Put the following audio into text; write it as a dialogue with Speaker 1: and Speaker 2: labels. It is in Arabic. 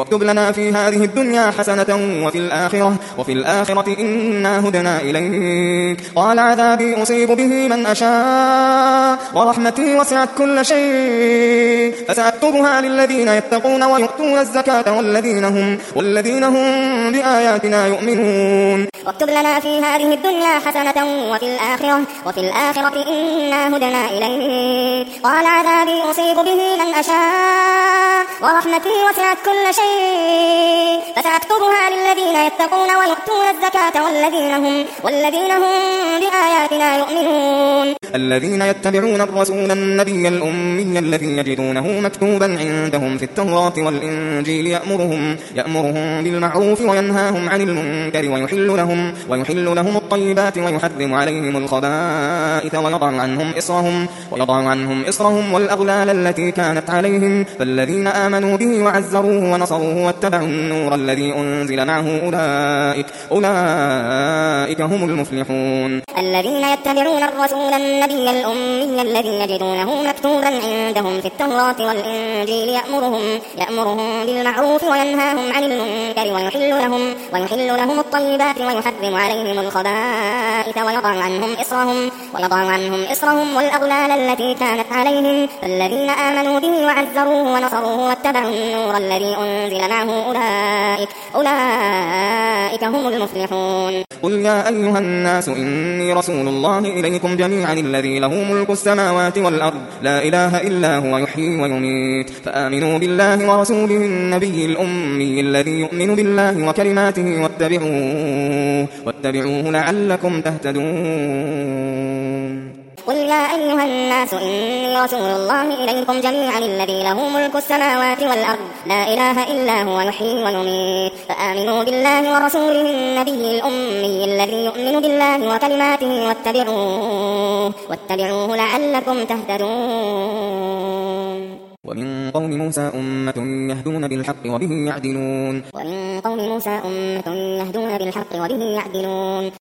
Speaker 1: واكتب لنا في هذه الدنيا حسنة وفي الآخرة إنا هدنا إليك. قال عذابي أصيب به من أشاء ورحمتي وسعت كل شيء فسأكتبها للذين يتقون ويؤتون الزكاة والذين هم بآياتنا يؤمنون.
Speaker 2: واكتب لنا في هذه الدنيا حسنة وفي الآخرة إنا هدنا إليك. قال عذابي أصيب به من أشاء ورحمتي وسعت كل شيء فسأكتبها للذين يتقون ويؤتون الزكاة والذين هم بآياتنا يؤمنون.
Speaker 1: الذين يتبعون الرسول النبي الأمي الذي يجدونه مكتوبا عندهم في التوراة والإنجيل يأمرهم بالمعروف وينهاهم عن المنكر ويحل لهم الطيبات ويحرم عليهم الخبائث ويضع عنهم إصرهم والأغلال التي كانت عليهم. فالذين آمنوا به وعزروه ونصروه واتبعوا النور الذي أنزل معه أولئك هم المفلحون.
Speaker 2: الذين يتبعون الرسول النبي الأمي الذي يجدونه مكتوبا عندهم في التوراة والإنجيل يأمرهم بالمعروف وينهاهم عن المنكر ويحل لهم الطيبات ويحرم عليهم الخبائث ويضع عنهم إصرهم والأغلال التي كانت عليهم. الذين آمنوا به وعزروه ونصروه واتبعوا النور الذي أنزل معه أولئك هم المفلحون.
Speaker 1: قل يا أيها الناس إني رسول الله إليكم جميعا الذي له ملك السماوات والأرض لا إله إلا هو يحيي ويميت فآمنوا بالله ورسوله النبي الأمي الذي يؤمن بالله وكلماته واتبعوه لعلكم تهتدون.
Speaker 2: قل يا أيها الناس إني رسول الله إليكم جميعا الذي له ملك السماوات والأرض لا إله إلا هو يحيي ويميت فآمنوا بالله ورسوله النبي الأمي الذي يؤمن بالله وكلماته واتبعوه لعلكم تهتدون.
Speaker 1: ومن قوم موسى أمة يهدون بالحق وبه يعدلون.